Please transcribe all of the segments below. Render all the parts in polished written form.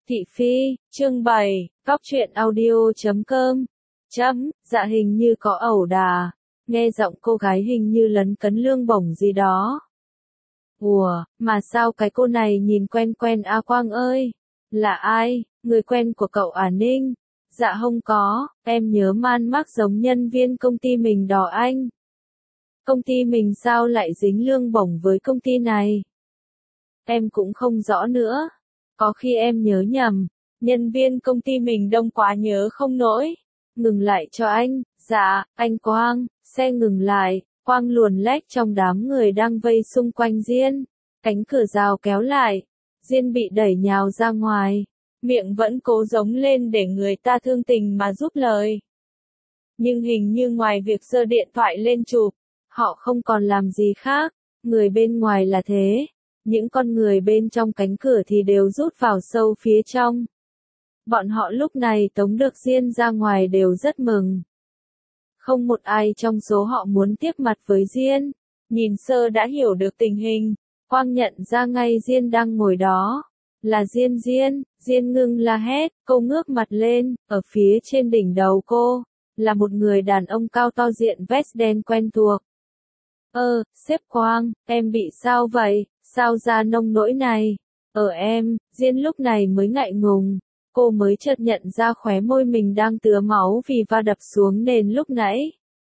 Thị Phi, chương 7, Góc truyện audio.com. Dạ hình như có ẩu đà. Nghe giọng cô gái hình như lấn cấn lương bổng gì đó. Ủa, mà sao cái cô này nhìn quen quen A Quang ơi? Là ai? Người quen của cậu à Ninh? Dạ không có, em nhớ man mác giống nhân viên công ty mình đó anh. Công ty mình sao lại dính lương bổng với công ty này? Em cũng không rõ nữa. Có khi em nhớ nhầm, nhân viên công ty mình đông quá nhớ không nổi. Ngừng lại cho anh, dạ, anh Quang, xe ngừng lại, Quang luồn lách trong đám người đang vây xung quanh Diên. Cánh cửa rào kéo lại, Diên bị đẩy nhào ra ngoài, miệng vẫn cố giống lên để người ta thương tình mà giúp lời. Nhưng hình như ngoài việc giơ điện thoại lên chụp, họ không còn làm gì khác, người bên ngoài là thế. Những con người bên trong cánh cửa thì đều rút vào sâu phía trong. Bọn họ lúc này tống được Diên ra ngoài đều rất mừng. Không một ai trong số họ muốn tiếp mặt với Diên. Nhìn sơ đã hiểu được tình hình, Quang nhận ra ngay Diên đang ngồi đó. Là Diên ngưng la hét, cô ngước mặt lên, ở phía trên đỉnh đầu cô, là một người đàn ông cao to diện vest đen quen thuộc. Sếp Quang, em bị sao vậy? Sao ra nông nỗi này? Em, Diên lúc này mới ngại ngùng. Cô mới chợt nhận ra khóe môi mình đang tứa máu vì va đập xuống nền lúc nãy.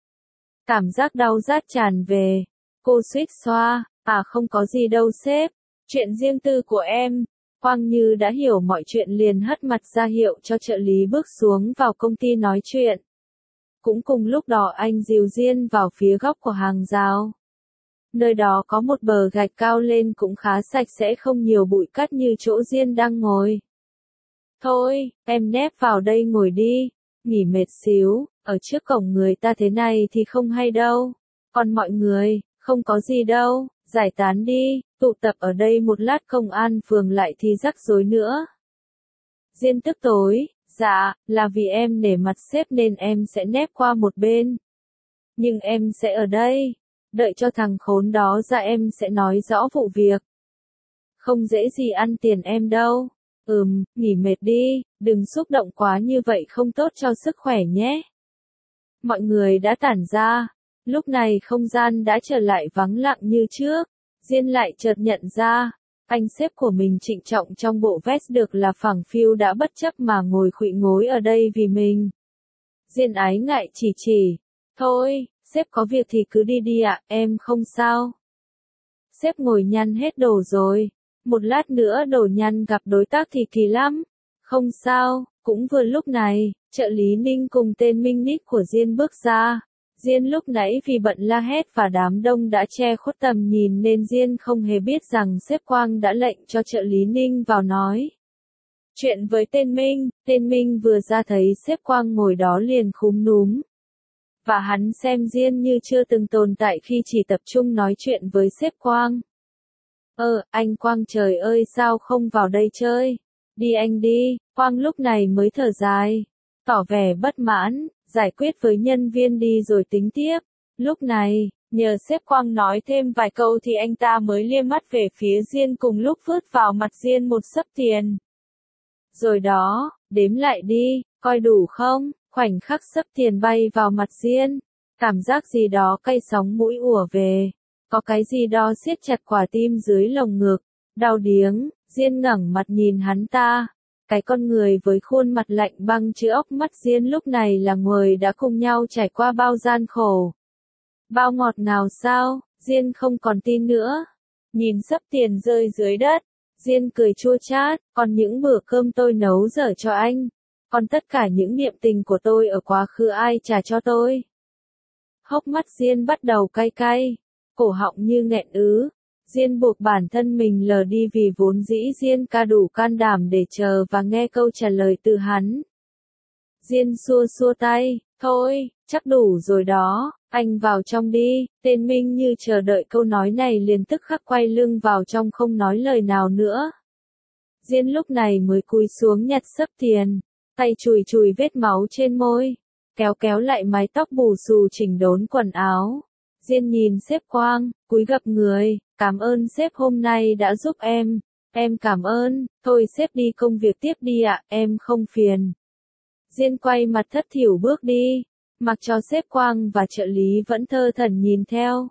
Cảm giác đau rát tràn về. Cô suýt xoa, không có gì đâu sếp. Chuyện riêng tư của em. Quang như đã hiểu mọi chuyện liền hất mặt ra hiệu cho trợ lý bước xuống vào công ty nói chuyện. Cũng cùng lúc đó anh dìu Diên vào phía góc của hàng rào. Nơi đó có một bờ gạch cao lên cũng khá sạch sẽ, không nhiều bụi cát như chỗ Diên đang ngồi. Thôi, em nép vào đây ngồi đi, nghỉ mệt xíu, ở trước cổng người ta thế này thì không hay đâu. Còn mọi người, không có gì đâu, giải tán đi, tụ tập ở đây một lát công an phường lại thì rắc rối nữa. Diên tức tối, dạ, là vì em nể mặt sếp nên em sẽ nép qua một bên. Nhưng em sẽ ở đây. Đợi cho thằng khốn đó ra em sẽ nói rõ vụ việc. Không dễ gì ăn tiền em đâu. Nghỉ mệt đi, đừng xúc động quá như vậy không tốt cho sức khỏe nhé. Mọi người đã tản ra. Lúc này không gian đã trở lại vắng lặng như trước. Diên lại chợt nhận ra, anh sếp của mình trịnh trọng trong bộ vest được là phẳng phiu đã bất chấp mà ngồi khuỵu gối ở đây vì mình. Diên ái ngại chỉ. Thôi. Sếp có việc thì cứ đi đi ạ, em không sao. Sếp ngồi nhăn hết đồ rồi. Một lát nữa đồ nhăn gặp đối tác thì kỳ lắm. Không sao, cũng vừa lúc này, trợ lý Ninh cùng tên Minh Nít của Diên bước ra. Diên lúc nãy vì bận la hét và đám đông đã che khuất tầm nhìn nên Diên không hề biết rằng sếp Quang đã lệnh cho trợ lý Ninh vào nói chuyện với tên Minh vừa ra thấy sếp Quang ngồi đó liền khúm núm. Và hắn xem Diên như chưa từng tồn tại khi chỉ tập trung nói chuyện với sếp Quang. Anh Quang trời ơi sao không vào đây chơi? Đi anh đi, Quang lúc này mới thở dài. Tỏ vẻ bất mãn, giải quyết với nhân viên đi rồi tính tiếp. Lúc này, nhờ sếp Quang nói thêm vài câu thì anh ta mới liếc mắt về phía Diên cùng lúc vứt vào mặt Diên một xấp tiền. Rồi đó, đếm lại đi, coi đủ không? Khoảnh khắc xấp tiền bay vào mặt Diên, cảm giác gì đó cay sóng mũi ùa về, có cái gì đó siết chặt quả tim dưới lồng ngực, đau điếng. Diên ngẩng mặt nhìn hắn ta, cái con người với khuôn mặt lạnh băng chứa ốc mắt Diên lúc này là người đã cùng nhau trải qua bao gian khổ, bao ngọt ngào sao? Diên không còn tin nữa, nhìn xấp tiền rơi dưới đất, Diên cười chua chát, còn những bữa cơm tôi nấu dở cho anh. Còn tất cả những niệm tình của tôi ở quá khứ ai trả cho tôi? Hốc mắt Diên bắt đầu cay cay, cổ họng như nghẹn ứ. Diên buộc bản thân mình lờ đi vì vốn dĩ Diên ca đủ can đảm để chờ và nghe câu trả lời từ hắn. Diên xua xua tay, thôi, chắc đủ rồi đó, anh vào trong đi. Tên Minh như chờ đợi câu nói này liền tức khắc quay lưng vào trong không nói lời nào nữa. Diên lúc này mới cúi xuống nhặt xấp tiền. Tay chùi vết máu trên môi, kéo lại mái tóc bù xù chỉnh đốn quần áo. Diên nhìn sếp Quang, cúi gập người, cảm ơn sếp hôm nay đã giúp em. Em cảm ơn, thôi sếp đi công việc tiếp đi ạ, em không phiền. Diên quay mặt thất thểu bước đi, mặc cho sếp Quang và trợ lý vẫn thơ thẩn nhìn theo.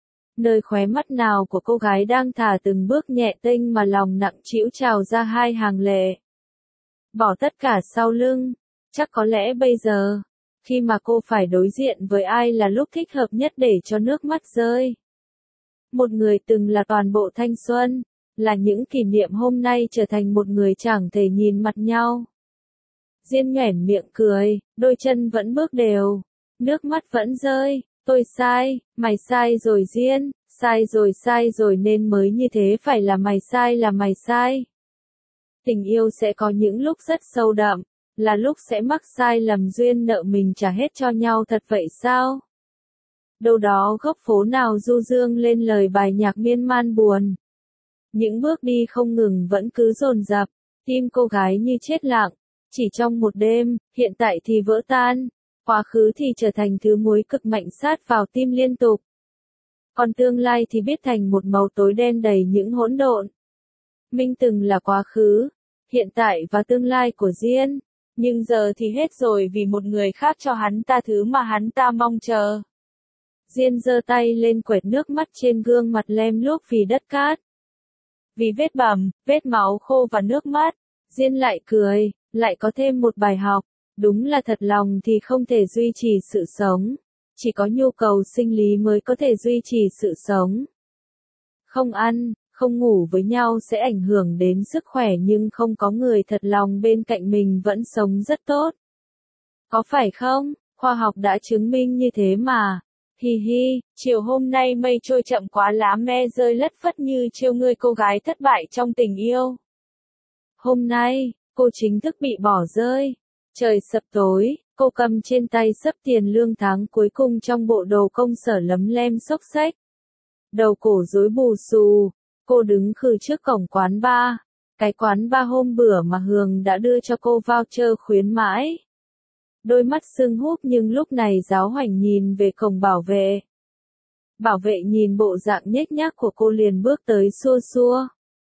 Nơi khóe mắt nào của cô gái đang thả từng bước nhẹ tênh mà lòng nặng trĩu trào ra hai hàng lệ. Bỏ tất cả sau lưng, chắc có lẽ bây giờ, khi mà cô phải đối diện với ai là lúc thích hợp nhất để cho nước mắt rơi. Một người từng là toàn bộ thanh xuân, là những kỷ niệm hôm nay trở thành một người chẳng thể nhìn mặt nhau. Diên nhoẻn miệng cười, đôi chân vẫn bước đều, nước mắt vẫn rơi, tôi sai, mày sai rồi Diên, sai rồi nên mới như thế phải là mày sai. Tình yêu sẽ có những lúc rất sâu đậm, là lúc sẽ mắc sai lầm duyên nợ mình trả hết cho nhau thật vậy sao? Đâu đó góc phố nào du dương lên lời bài nhạc miên man buồn. Những bước đi không ngừng vẫn cứ dồn dập, tim cô gái như chết lặng, chỉ trong một đêm, hiện tại thì vỡ tan, quá khứ thì trở thành thứ muối cực mạnh sát vào tim liên tục. Còn tương lai thì biết thành một màu tối đen đầy những hỗn độn. Minh từng là quá khứ, hiện tại và tương lai của Diên, nhưng giờ thì hết rồi vì một người khác cho hắn ta thứ mà hắn ta mong chờ. Diên giơ tay lên quệt nước mắt trên gương mặt lem luốc vì đất cát. Vì vết bầm, vết máu khô và nước mắt, Diên lại cười, lại có thêm một bài học, đúng là thật lòng thì không thể duy trì sự sống, chỉ có nhu cầu sinh lý mới có thể duy trì sự sống. Không ăn, không ngủ với nhau sẽ ảnh hưởng đến sức khỏe nhưng không có người thật lòng bên cạnh mình vẫn sống rất tốt. Có phải không? Khoa học đã chứng minh như thế mà. Hi hi, chiều hôm nay mây trôi chậm quá lá me rơi lất phất như trêu ngươi cô gái thất bại trong tình yêu. Hôm nay, cô chính thức bị bỏ rơi. Trời sập tối, cô cầm trên tay xấp tiền lương tháng cuối cùng trong bộ đồ công sở lấm lem xốc xếch. Đầu cổ rối bù xù, cô đứng khư trước cổng quán bar. Cái quán bar hôm bữa mà Hường đã đưa cho cô voucher khuyến mãi. Đôi mắt sưng húp nhưng lúc này giáo hoành nhìn về cổng bảo vệ. Bảo vệ nhìn bộ dạng nhếch nhác của cô liền bước tới xua xua.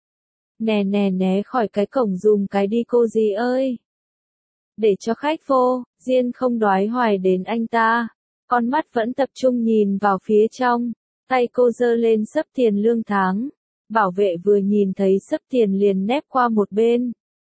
Nè nè né khỏi cái cổng dùm cái đi cô dì ơi. Để cho khách vô, Diên không đoái hoài đến anh ta. Con mắt vẫn tập trung nhìn vào phía trong. Tay cô giơ lên xấp tiền lương tháng. Bảo vệ vừa nhìn thấy xấp tiền liền nép qua một bên.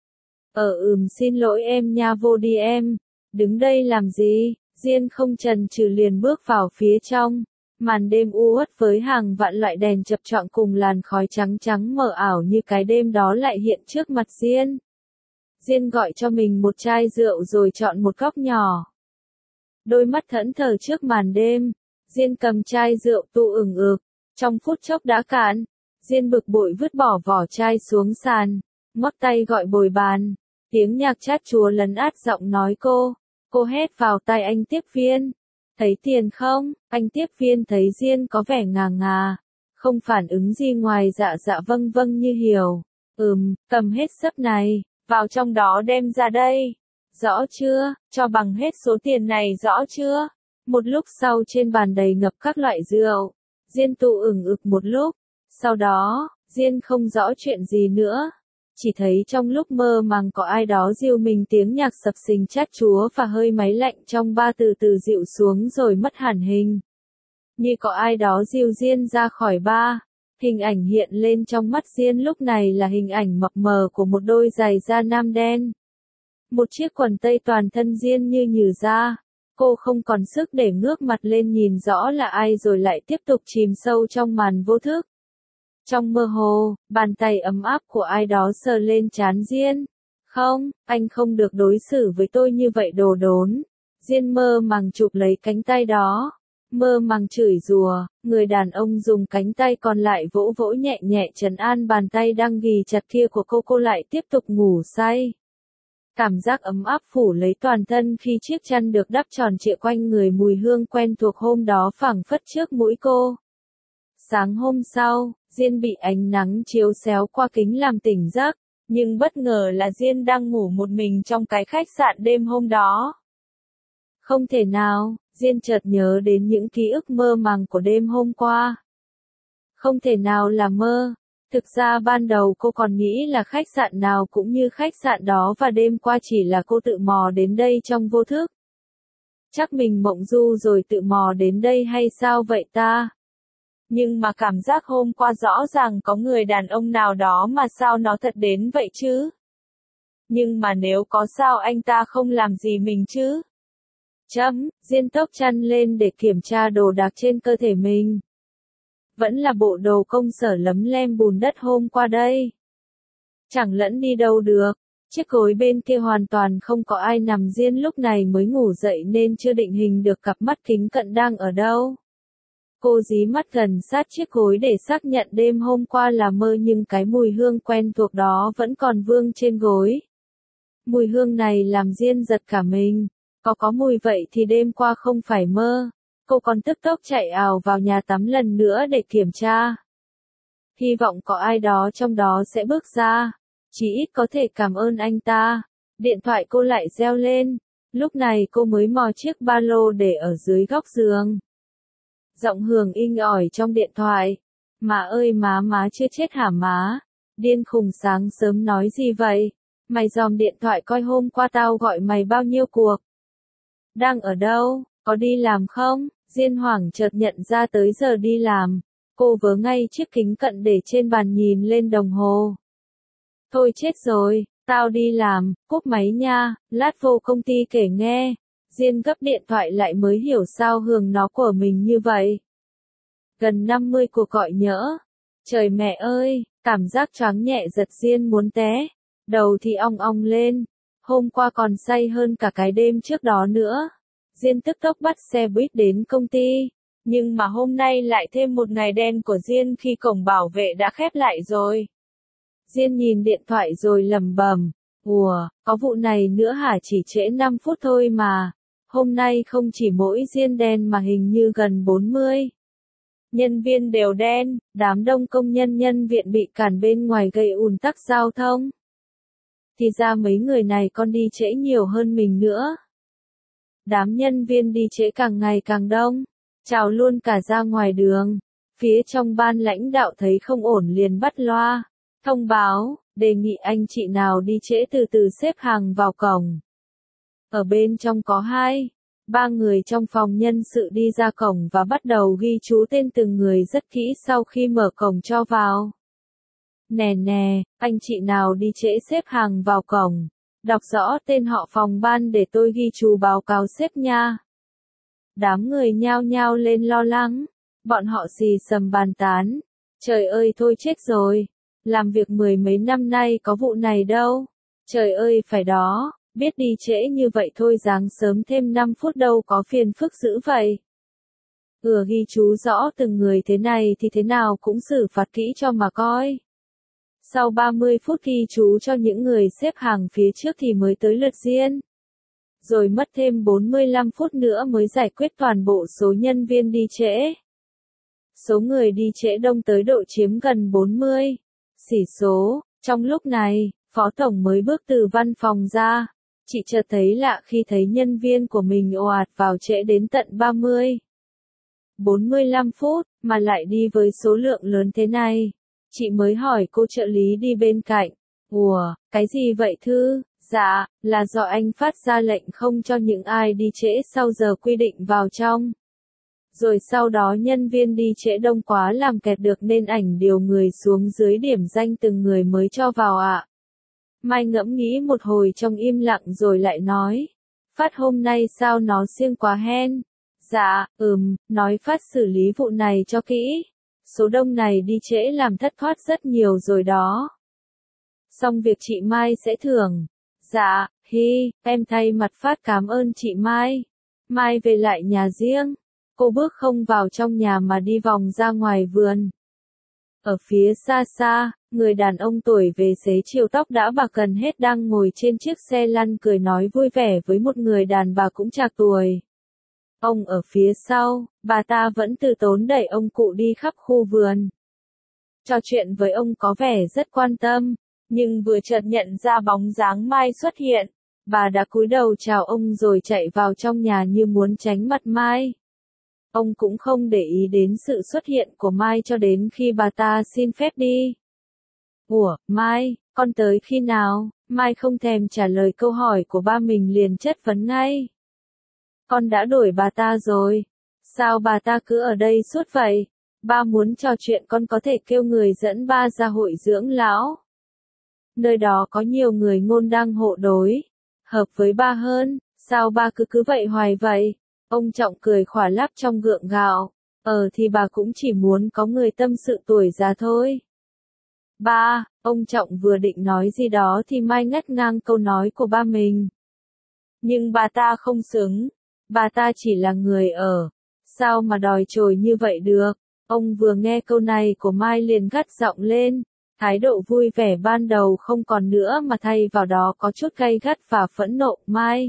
Xin lỗi em nha vô đi em. Đứng đây làm gì? Diên không chần chừ liền bước vào phía trong. Màn đêm u uất với hàng vạn loại đèn chập choạng cùng làn khói trắng trắng mờ ảo như cái đêm đó lại hiện trước mặt Diên. Diên gọi cho mình một chai rượu rồi chọn một góc nhỏ. Đôi mắt thẫn thờ trước màn đêm. Diên cầm chai rượu tu ửng ực. Trong phút chốc đã cạn. Diên bực bội vứt bỏ vỏ chai xuống sàn. Ngoắc tay gọi bồi bàn. Tiếng nhạc chát chúa lấn át giọng nói cô. Cô hét vào tai anh tiếp viên. Thấy tiền không? Anh tiếp viên thấy Diên có vẻ ngà ngà. Không phản ứng gì ngoài dạ dạ vâng vâng như hiểu. Cầm hết xấp này. Vào trong đó đem ra đây. Rõ chưa? Cho bằng hết số tiền này rõ chưa? Một lúc sau trên bàn đầy ngập các loại rượu. Diên tụ ửng ực một lúc. Sau đó, Diên không rõ chuyện gì nữa. Chỉ thấy trong lúc mơ màng có ai đó dìu mình tiếng nhạc sập sình chát chúa và hơi máy lạnh trong ba từ từ dịu xuống rồi mất hẳn hình. Như có ai đó dìu Diên ra khỏi ba. Hình ảnh hiện lên trong mắt Diên lúc này là hình ảnh mập mờ của một đôi giày da nam đen. Một chiếc quần tây toàn thân Diên như nhừ ra. Cô không còn sức để ngước mặt lên nhìn rõ là ai rồi lại tiếp tục chìm sâu trong màn vô thức. Trong mơ hồ, bàn tay ấm áp của ai đó sờ lên trán Diên. Không, anh không được đối xử với tôi như vậy đồ đốn. Diên mơ màng chụp lấy cánh tay đó. Mơ màng chửi rủa, người đàn ông dùng cánh tay còn lại vỗ vỗ nhẹ nhẹ trấn an bàn tay đang ghì chặt kia của cô lại tiếp tục ngủ say. Cảm giác ấm áp phủ lấy toàn thân khi chiếc chăn được đắp tròn trịa quanh người mùi hương quen thuộc hôm đó phảng phất trước mũi cô. Sáng hôm sau, Diên bị ánh nắng chiếu xéo qua kính làm tỉnh giấc, nhưng bất ngờ là Diên đang ngủ một mình trong cái khách sạn đêm hôm đó. Không thể nào, Diên chợt nhớ đến những ký ức mơ màng của đêm hôm qua. Không thể nào là mơ, Thực ra ban đầu cô còn nghĩ là khách sạn nào cũng như khách sạn đó và đêm qua chỉ là cô tự mò đến đây trong vô thức. Chắc mình mộng du rồi tự mò đến đây hay sao vậy ta? Nhưng mà cảm giác hôm qua rõ ràng có người đàn ông nào đó mà sao nó thật đến vậy chứ? Nhưng mà nếu có sao anh ta không làm gì mình chứ? Diên tốc chăn lên để kiểm tra đồ đạc trên cơ thể mình. Vẫn là bộ đồ công sở lấm lem bùn đất hôm qua đây. Chẳng lẫn đi đâu được. Chiếc gối bên kia hoàn toàn không có ai nằm. Diên lúc này mới ngủ dậy nên chưa định hình được cặp mắt kính cận đang ở đâu. Cô dí mắt gần sát chiếc gối để xác nhận đêm hôm qua là mơ nhưng cái mùi hương quen thuộc đó vẫn còn vương trên gối. Mùi hương này làm Diên giật cả mình. Có mùi vậy thì đêm qua không phải mơ. Cô còn tức tốc chạy ào vào nhà tắm lần nữa để kiểm tra. Hy vọng có ai đó trong đó sẽ bước ra. Chỉ ít có thể cảm ơn anh ta. Điện thoại cô lại reo lên. Lúc này cô mới mò chiếc ba lô để ở dưới góc giường. Giọng Hường inh ỏi trong điện thoại. Má ơi má chưa chết hả má? Điên khùng sáng sớm nói gì vậy? Mày dòm điện thoại coi hôm qua tao gọi mày bao nhiêu cuộc? Đang ở đâu? Có đi làm không? Diên hoảng chợt nhận ra tới giờ đi làm. Cô vớ ngay chiếc kính cận để trên bàn nhìn lên đồng hồ. Thôi chết rồi, tao đi làm, cúp máy nha, lát vô công ty kể nghe. Diên gấp điện thoại lại mới hiểu sao Hường nó của mình như vậy. Gần 50 cuộc gọi nhỡ. Trời mẹ ơi, cảm giác choáng nhẹ giật Diên muốn té. Đầu thì ong ong lên. Hôm qua còn say hơn cả cái đêm trước đó nữa. Diên tức tốc bắt xe buýt đến công ty. Nhưng mà hôm nay lại thêm một ngày đen của Diên khi cổng bảo vệ đã khép lại rồi. Diên nhìn điện thoại rồi lẩm bẩm. Ủa, có vụ này nữa hả, chỉ trễ 5 phút thôi mà. Hôm nay không chỉ mỗi Diên đen mà hình như gần 40 nhân viên đều đen, đám đông công nhân viện bị cản bên ngoài gây ùn tắc giao thông. Thì ra mấy người này còn đi trễ nhiều hơn mình nữa. Đám nhân viên đi trễ càng ngày càng đông, trào luôn cả ra ngoài đường. Phía trong ban lãnh đạo thấy không ổn liền bắt loa, thông báo, đề nghị anh chị nào đi trễ từ từ xếp hàng vào cổng. Ở bên trong có 2-3 người trong phòng nhân sự đi ra cổng và bắt đầu ghi chú tên từng người rất kỹ sau khi mở cổng cho vào. Nè, anh chị nào đi trễ xếp hàng vào cổng. Đọc rõ tên họ phòng ban để tôi ghi chú báo cáo sếp nha. Đám người nhao nhao lên lo lắng. Bọn họ xì xầm bàn tán. Trời ơi thôi chết rồi. Làm việc 10 mấy năm nay có vụ này đâu. Trời ơi phải đó. Biết đi trễ như vậy thôi dáng sớm thêm 5 phút đâu có phiền phức dữ vậy. Ghi chú rõ từng người thế này thì thế nào cũng xử phạt kỹ cho mà coi. Sau 30 phút ghi chú cho những người xếp hàng phía trước thì mới tới lượt Diên. Rồi mất thêm 45 phút nữa mới giải quyết toàn bộ số nhân viên đi trễ. Số người đi trễ đông tới độ chiếm gần 40. Xỉ số, trong lúc này, Phó Tổng mới bước từ văn phòng ra. Chị chợt thấy lạ khi thấy nhân viên của mình ồ ạt vào trễ đến tận 45 phút, mà lại đi với số lượng lớn thế này. Chị mới hỏi cô trợ lý đi bên cạnh. Ủa, cái gì vậy Thư? Dạ, là do anh phát ra lệnh không cho những ai đi trễ sau giờ quy định vào trong. Rồi sau đó nhân viên đi trễ đông quá làm kẹt được nên ảnh điều người xuống dưới điểm danh từng người mới cho vào ạ. Mai ngẫm nghĩ một hồi trong im lặng rồi lại nói. Phát hôm nay sao nó siêng quá hen? Dạ, nói Phát xử lý vụ này cho kỹ. Số đông này đi trễ làm thất thoát rất nhiều rồi đó. Xong việc chị Mai sẽ thưởng. Dạ, em thay mặt Phát cảm ơn chị Mai. Mai về lại nhà riêng. Cô bước không vào trong nhà mà đi vòng ra ngoài vườn. Ở phía xa xa, người đàn ông tuổi về xế chiều tóc đã bạc gần hết đang ngồi trên chiếc xe lăn cười nói vui vẻ với một người đàn bà cũng trạc tuổi. Ông ở phía sau, bà ta vẫn từ tốn đẩy ông cụ đi khắp khu vườn. Trò chuyện với ông có vẻ rất quan tâm, nhưng vừa chợt nhận ra bóng dáng Mai xuất hiện, bà đã cúi đầu chào ông rồi chạy vào trong nhà như muốn tránh mặt Mai. Ông cũng không để ý đến sự xuất hiện của Mai cho đến khi bà ta xin phép đi. Ủa, Mai, con tới khi nào? Mai không thèm trả lời câu hỏi của ba mình liền chất vấn ngay. Con đã đuổi bà ta rồi. Sao bà ta cứ ở đây suốt vậy? Ba muốn trò chuyện con có thể kêu người dẫn ba ra hội dưỡng lão. Nơi đó có nhiều người ngôn đăng hộ đối. Hợp với ba hơn, sao ba cứ vậy hoài vậy? Ông Trọng cười khỏa lắp trong gượng gạo. Thì bà cũng chỉ muốn có người tâm sự tuổi già thôi. Ba, ông Trọng vừa định nói gì đó thì Mai ngắt ngang câu nói của ba mình. Nhưng bà ta không xứng. Bà ta chỉ là người ở. Sao mà đòi chồi như vậy được? Ông vừa nghe câu này của Mai liền gắt giọng lên. Thái độ vui vẻ ban đầu không còn nữa mà thay vào đó có chút gay gắt và phẫn nộ. Mai,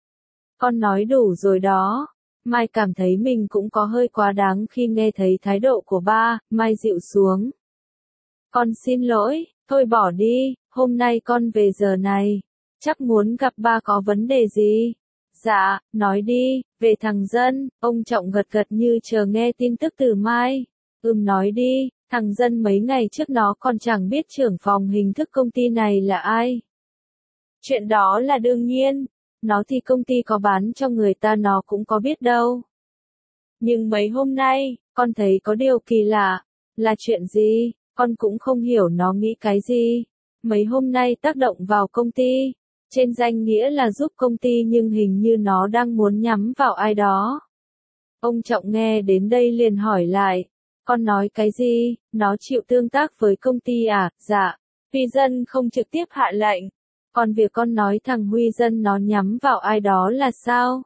con nói đủ rồi đó. Mai cảm thấy mình cũng có hơi quá đáng khi nghe thấy thái độ của ba. Mai dịu xuống. Con xin lỗi, thôi bỏ đi, hôm nay con về giờ này. Chắc muốn gặp ba có vấn đề gì? Dạ, nói đi, về thằng Dân. Ông Trọng gật gật như chờ nghe tin tức từ Mai. Nói đi, thằng Dân mấy ngày trước nó còn chẳng biết trưởng phòng hình thức công ty này là ai. Chuyện đó là đương nhiên, nó thì công ty có bán cho người ta nó cũng có biết đâu. Nhưng mấy hôm nay, con thấy có điều kỳ lạ. Là chuyện gì? Con cũng không hiểu nó nghĩ cái gì. Mấy hôm nay tác động vào công ty. Trên danh nghĩa là giúp công ty nhưng hình như nó đang muốn nhắm vào ai đó. Ông Trọng nghe đến đây liền hỏi lại. Con nói cái gì? Nó chịu tương tác với công ty à? Dạ. Huy Dân không trực tiếp hạ lệnh. Còn việc con nói thằng Huy Dân nó nhắm vào ai đó là sao?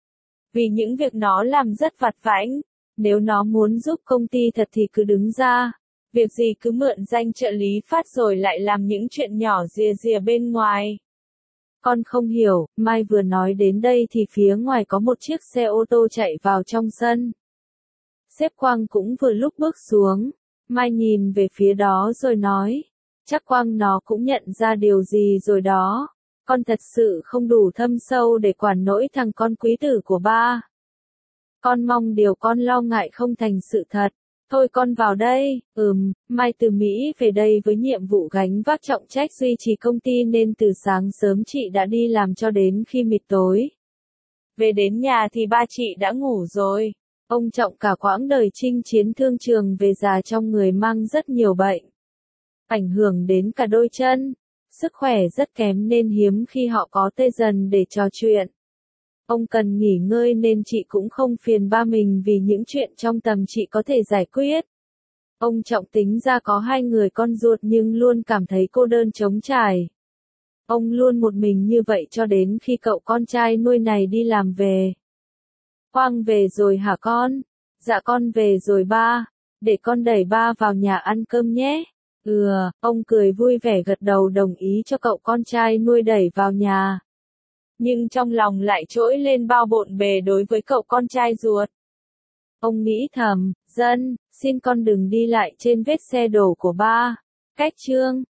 Vì những việc nó làm rất vặt vãnh. Nếu nó muốn giúp công ty thật thì cứ đứng ra. Việc gì cứ mượn danh trợ lý phát rồi lại làm những chuyện nhỏ rìa rìa bên ngoài. Con không hiểu, Mai vừa nói đến đây thì phía ngoài có một chiếc xe ô tô chạy vào trong sân. Sếp Quang cũng vừa lúc bước xuống. Mai nhìn về phía đó rồi nói. Chắc Quang nó cũng nhận ra điều gì rồi đó. Con thật sự không đủ thâm sâu để quản nổi thằng con quý tử của ba. Con mong điều con lo ngại không thành sự thật. Thôi con vào đây. Mai từ Mỹ về đây với nhiệm vụ gánh vác trọng trách duy trì công ty nên từ sáng sớm chị đã đi làm cho đến khi mịt tối. Về đến nhà thì ba chị đã ngủ rồi. Ông Trọng cả quãng đời chinh chiến thương trường về già trong người mang rất nhiều bệnh. Ảnh hưởng đến cả đôi chân. Sức khỏe rất kém nên hiếm khi họ có tê dần để trò chuyện. Ông cần nghỉ ngơi nên chị cũng không phiền ba mình vì những chuyện trong tầm chị có thể giải quyết. Ông Trọng tính ra có 2 người con ruột nhưng luôn cảm thấy cô đơn trống trải. Ông luôn một mình như vậy cho đến khi cậu con trai nuôi này đi làm về. Quang về rồi hả con? Dạ con về rồi ba. Để con đẩy ba vào nhà ăn cơm nhé. Ông cười vui vẻ gật đầu đồng ý cho cậu con trai nuôi đẩy vào nhà. Nhưng trong lòng lại trỗi lên bao bộn bề đối với cậu con trai ruột. Ông nghĩ thầm, Dân, xin con đừng đi lại trên vết xe đổ của ba. Cách chương